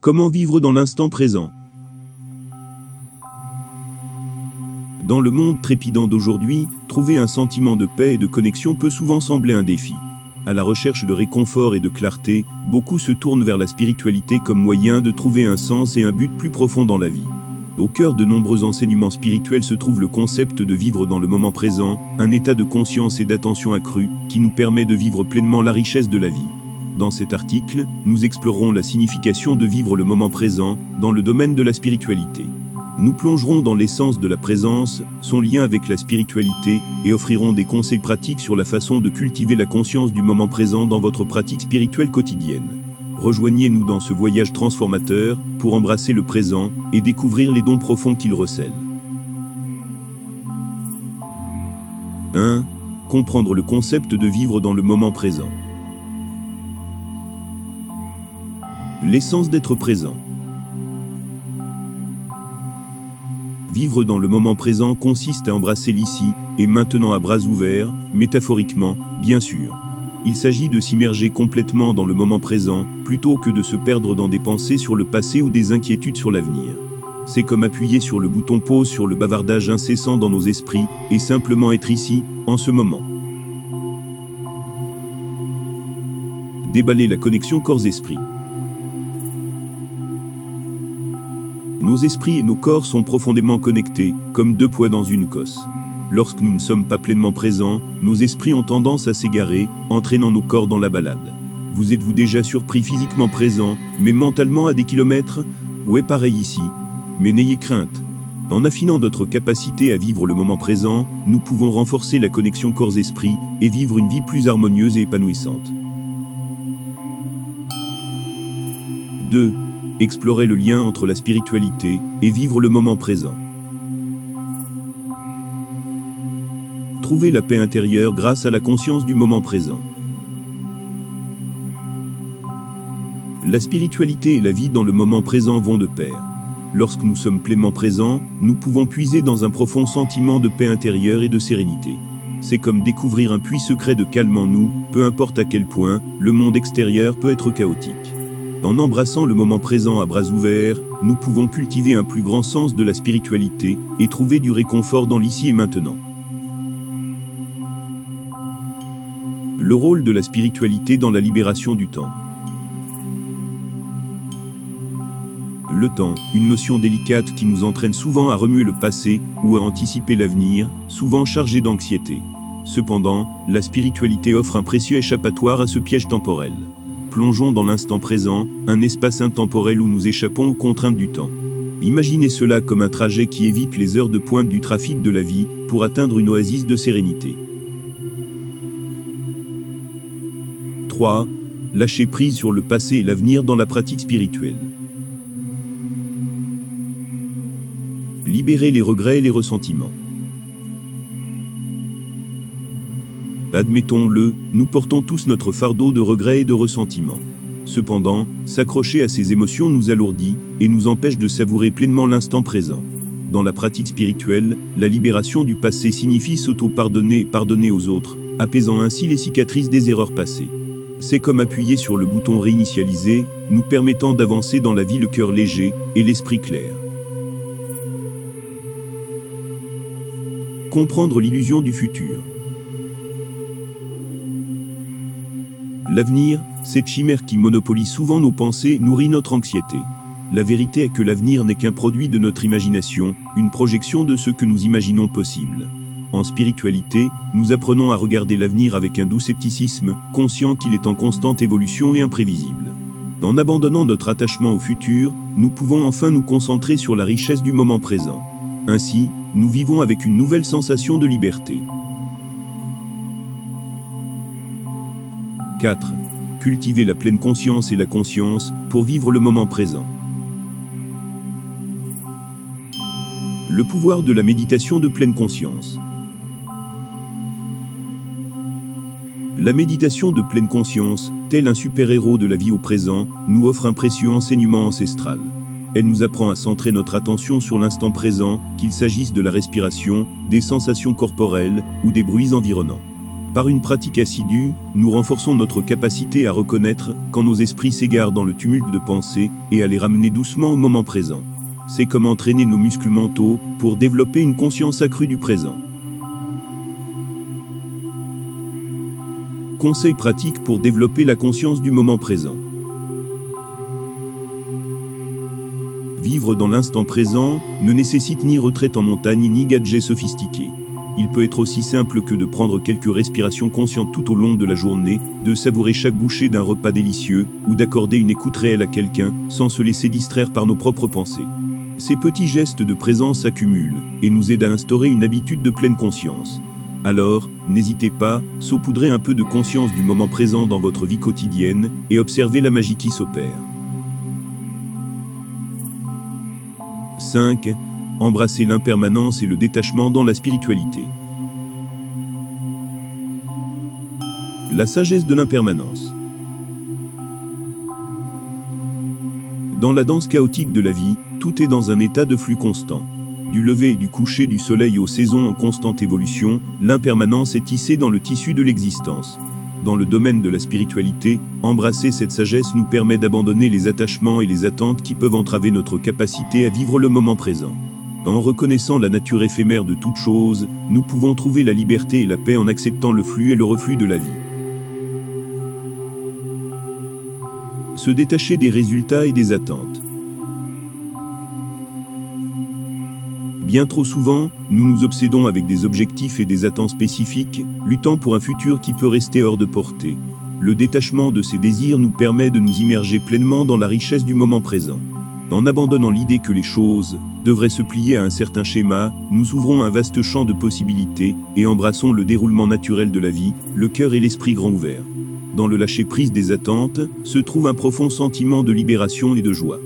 Comment vivre dans l'instant présent? Dans le monde trépidant d'aujourd'hui, trouver un sentiment de paix et de connexion peut souvent sembler un défi. À la recherche de réconfort et de clarté, beaucoup se tournent vers la spiritualité comme moyen de trouver un sens et un but plus profond dans la vie. Au cœur de nombreux enseignements spirituels se trouve le concept de vivre dans le moment présent, un état de conscience et d'attention accrue, qui nous permet de vivre pleinement la richesse de la vie. Dans cet article, nous explorerons la signification de vivre le moment présent, dans le domaine de la spiritualité. Nous plongerons dans l'essence de la présence, son lien avec la spiritualité, et offrirons des conseils pratiques sur la façon de cultiver la conscience du moment présent dans votre pratique spirituelle quotidienne. Rejoignez-nous dans ce voyage transformateur, pour embrasser le présent, et découvrir les dons profonds qu'il recèle. 1. Comprendre le concept de vivre dans le moment présent. L'essence d'être présent. Vivre dans le moment présent consiste à embrasser l'ici et maintenant à bras ouverts, métaphoriquement, bien sûr. Il s'agit de s'immerger complètement dans le moment présent, plutôt que de se perdre dans des pensées sur le passé ou des inquiétudes sur l'avenir. C'est comme appuyer sur le bouton pause sur le bavardage incessant dans nos esprits, et simplement être ici, en ce moment. Déballer la connexion corps-esprit. Nos esprits et nos corps sont profondément connectés, comme deux poids dans une cosse. Lorsque nous ne sommes pas pleinement présents, nos esprits ont tendance à s'égarer, entraînant nos corps dans la balade. Vous êtes-vous déjà surpris physiquement présent, mais mentalement à des kilomètres? Ouais, pareil ici. Mais n'ayez crainte. En affinant notre capacité à vivre le moment présent, nous pouvons renforcer la connexion corps-esprit et vivre une vie plus harmonieuse et épanouissante. 2. Explorer le lien entre la spiritualité et vivre le moment présent. Trouver la paix intérieure grâce à la conscience du moment présent. La spiritualité et la vie dans le moment présent vont de pair. Lorsque nous sommes pleinement présents, nous pouvons puiser dans un profond sentiment de paix intérieure et de sérénité. C'est comme découvrir un puits secret de calme en nous, peu importe à quel point le monde extérieur peut être chaotique. En embrassant le moment présent à bras ouverts, nous pouvons cultiver un plus grand sens de la spiritualité et trouver du réconfort dans l'ici et maintenant. Le rôle de la spiritualité dans la libération du temps. Le temps, une notion délicate qui nous entraîne souvent à remuer le passé ou à anticiper l'avenir, souvent chargé d'anxiété. Cependant, la spiritualité offre un précieux échappatoire à ce piège temporel. Plongeons dans l'instant présent, un espace intemporel où nous échappons aux contraintes du temps. Imaginez cela comme un trajet qui évite les heures de pointe du trafic de la vie, pour atteindre une oasis de sérénité. 3. Lâcher prise sur le passé et l'avenir dans la pratique spirituelle. Libérer les regrets et les ressentiments. Admettons-le, nous portons tous notre fardeau de regrets et de ressentiments. Cependant, s'accrocher à ces émotions nous alourdit et nous empêche de savourer pleinement l'instant présent. Dans la pratique spirituelle, la libération du passé signifie s'auto-pardonner et pardonner aux autres, apaisant ainsi les cicatrices des erreurs passées. C'est comme appuyer sur le bouton réinitialiser, nous permettant d'avancer dans la vie le cœur léger et l'esprit clair. Comprendre l'illusion du futur. L'avenir, cette chimère qui monopolise souvent nos pensées, nourrit notre anxiété. La vérité est que l'avenir n'est qu'un produit de notre imagination, une projection de ce que nous imaginons possible. En spiritualité, nous apprenons à regarder l'avenir avec un doux scepticisme, conscient qu'il est en constante évolution et imprévisible. En abandonnant notre attachement au futur, nous pouvons enfin nous concentrer sur la richesse du moment présent. Ainsi, nous vivons avec une nouvelle sensation de liberté. 4. Cultiver la pleine conscience et la conscience pour vivre le moment présent. Le pouvoir de la méditation de pleine conscience. La méditation de pleine conscience, tel un super-héros de la vie au présent, nous offre un précieux enseignement ancestral. Elle nous apprend à centrer notre attention sur l'instant présent, qu'il s'agisse de la respiration, des sensations corporelles ou des bruits environnants. Par une pratique assidue, nous renforçons notre capacité à reconnaître quand nos esprits s'égarent dans le tumulte de pensée et à les ramener doucement au moment présent. C'est comme entraîner nos muscles mentaux pour développer une conscience accrue du présent. Conseils pratiques pour développer la conscience du moment présent. Vivre dans l'instant présent ne nécessite ni retraite en montagne ni gadgets sophistiqués. Il peut être aussi simple que de prendre quelques respirations conscientes tout au long de la journée, de savourer chaque bouchée d'un repas délicieux, ou d'accorder une écoute réelle à quelqu'un, sans se laisser distraire par nos propres pensées. Ces petits gestes de présence s'accumulent, et nous aident à instaurer une habitude de pleine conscience. Alors, n'hésitez pas, saupoudrez un peu de conscience du moment présent dans votre vie quotidienne, et observez la magie qui s'opère. 5. Embrasser l'impermanence et le détachement dans la spiritualité. La sagesse de l'impermanence. Dans la danse chaotique de la vie, tout est dans un état de flux constant. Du lever et du coucher du soleil aux saisons en constante évolution, l'impermanence est tissée dans le tissu de l'existence. Dans le domaine de la spiritualité, embrasser cette sagesse nous permet d'abandonner les attachements et les attentes qui peuvent entraver notre capacité à vivre le moment présent. En reconnaissant la nature éphémère de toute chose, nous pouvons trouver la liberté et la paix en acceptant le flux et le reflux de la vie. Se détacher des résultats et des attentes. Bien trop souvent, nous nous obsédons avec des objectifs et des attentes spécifiques, luttant pour un futur qui peut rester hors de portée. Le détachement de ces désirs nous permet de nous immerger pleinement dans la richesse du moment présent. En abandonnant l'idée que les choses devraient se plier à un certain schéma, nous ouvrons un vaste champ de possibilités et embrassons le déroulement naturel de la vie, le cœur et l'esprit grand ouverts. Dans le lâcher-prise des attentes, se trouve un profond sentiment de libération et de joie.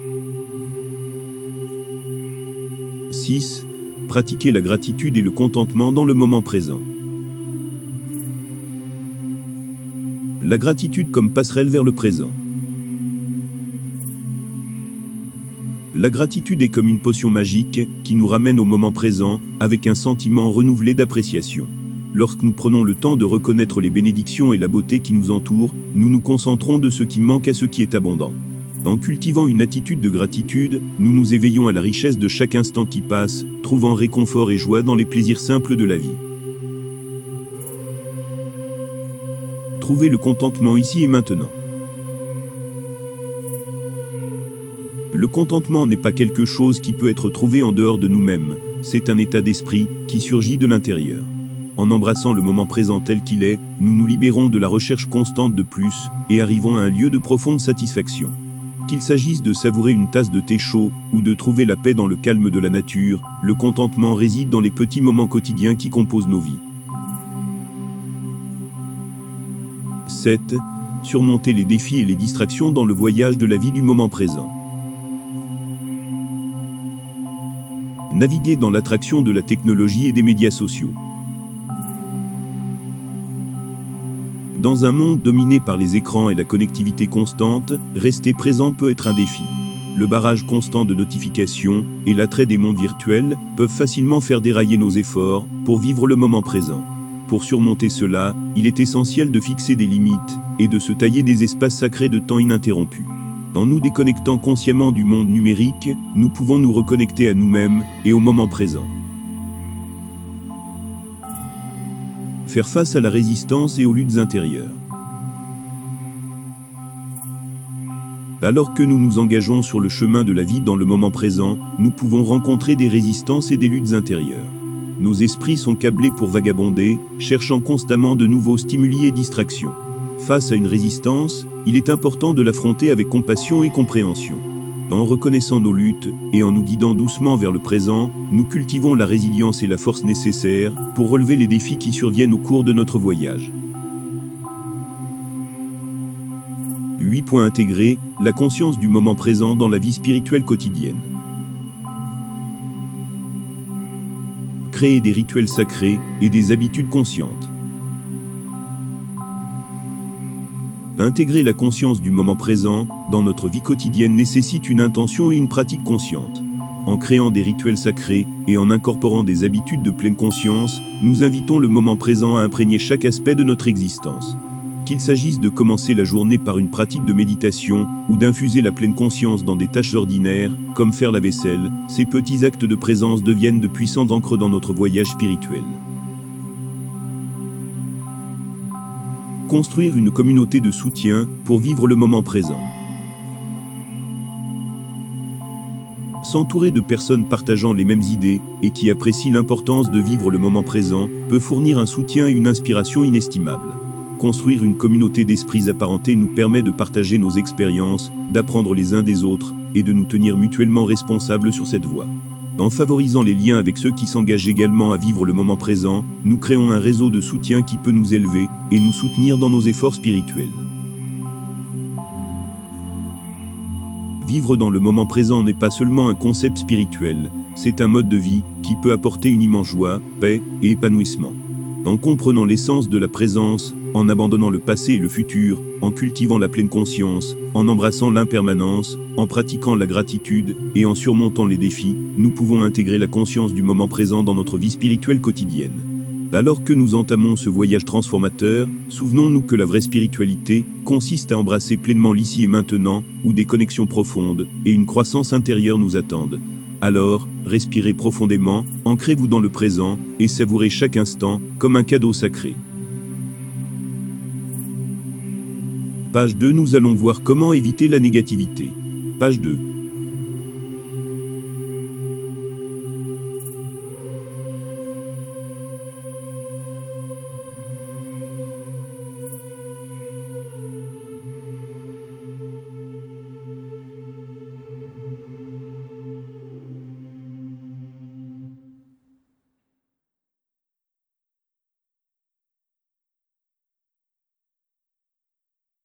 6. Pratiquer la gratitude et le contentement dans le moment présent. La gratitude comme passerelle vers le présent. La gratitude est comme une potion magique qui nous ramène au moment présent avec un sentiment renouvelé d'appréciation. Lorsque nous prenons le temps de reconnaître les bénédictions et la beauté qui nous entourent, nous nous concentrons de ce qui manque à ce qui est abondant. En cultivant une attitude de gratitude, nous nous éveillons à la richesse de chaque instant qui passe, trouvant réconfort et joie dans les plaisirs simples de la vie. Trouvez le contentement ici et maintenant. Le contentement n'est pas quelque chose qui peut être trouvé en dehors de nous-mêmes, c'est un état d'esprit qui surgit de l'intérieur. En embrassant le moment présent tel qu'il est, nous nous libérons de la recherche constante de plus et arrivons à un lieu de profonde satisfaction. Qu'il s'agisse de savourer une tasse de thé chaud ou de trouver la paix dans le calme de la nature, le contentement réside dans les petits moments quotidiens qui composent nos vies. 7. Surmonter les défis et les distractions dans le voyage de la vie du moment présent. Naviguer dans l'attraction de la technologie et des médias sociaux. Dans un monde dominé par les écrans et la connectivité constante, rester présent peut être un défi. Le barrage constant de notifications et l'attrait des mondes virtuels peuvent facilement faire dérailler nos efforts pour vivre le moment présent. Pour surmonter cela, il est essentiel de fixer des limites et de se tailler des espaces sacrés de temps ininterrompus. En nous déconnectant consciemment du monde numérique, nous pouvons nous reconnecter à nous-mêmes et au moment présent. Faire face à la résistance et aux luttes intérieures. Alors que nous nous engageons sur le chemin de la vie dans le moment présent, nous pouvons rencontrer des résistances et des luttes intérieures. Nos esprits sont câblés pour vagabonder, cherchant constamment de nouveaux stimuli et distractions. Face à une résistance, il est important de l'affronter avec compassion et compréhension. En reconnaissant nos luttes et en nous guidant doucement vers le présent, nous cultivons la résilience et la force nécessaires pour relever les défis qui surviennent au cours de notre voyage. 8. Intégrer la conscience du moment présent dans la vie spirituelle quotidienne. Créer des rituels sacrés et des habitudes conscientes. Intégrer la conscience du moment présent dans notre vie quotidienne nécessite une intention et une pratique consciente. En créant des rituels sacrés et en incorporant des habitudes de pleine conscience, nous invitons le moment présent à imprégner chaque aspect de notre existence. Qu'il s'agisse de commencer la journée par une pratique de méditation ou d'infuser la pleine conscience dans des tâches ordinaires, comme faire la vaisselle, ces petits actes de présence deviennent de puissants ancres dans notre voyage spirituel. Construire une communauté de soutien pour vivre le moment présent. S'entourer de personnes partageant les mêmes idées et qui apprécient l'importance de vivre le moment présent peut fournir un soutien et une inspiration inestimables. Construire une communauté d'esprits apparentés nous permet de partager nos expériences, d'apprendre les uns des autres et de nous tenir mutuellement responsables sur cette voie. En favorisant les liens avec ceux qui s'engagent également à vivre le moment présent, nous créons un réseau de soutien qui peut nous élever et nous soutenir dans nos efforts spirituels. Vivre dans le moment présent n'est pas seulement un concept spirituel, c'est un mode de vie qui peut apporter une immense joie, paix et épanouissement. En comprenant l'essence de la présence, en abandonnant le passé et le futur, en cultivant la pleine conscience, en embrassant l'impermanence, en pratiquant la gratitude et en surmontant les défis, nous pouvons intégrer la conscience du moment présent dans notre vie spirituelle quotidienne. Alors que nous entamons ce voyage transformateur, souvenons-nous que la vraie spiritualité consiste à embrasser pleinement l'ici et maintenant, où des connexions profondes et une croissance intérieure nous attendent. Alors, respirez profondément, ancrez-vous dans le présent et savourez chaque instant comme un cadeau sacré. Page 2. Nous allons voir comment éviter la négativité. Page 2.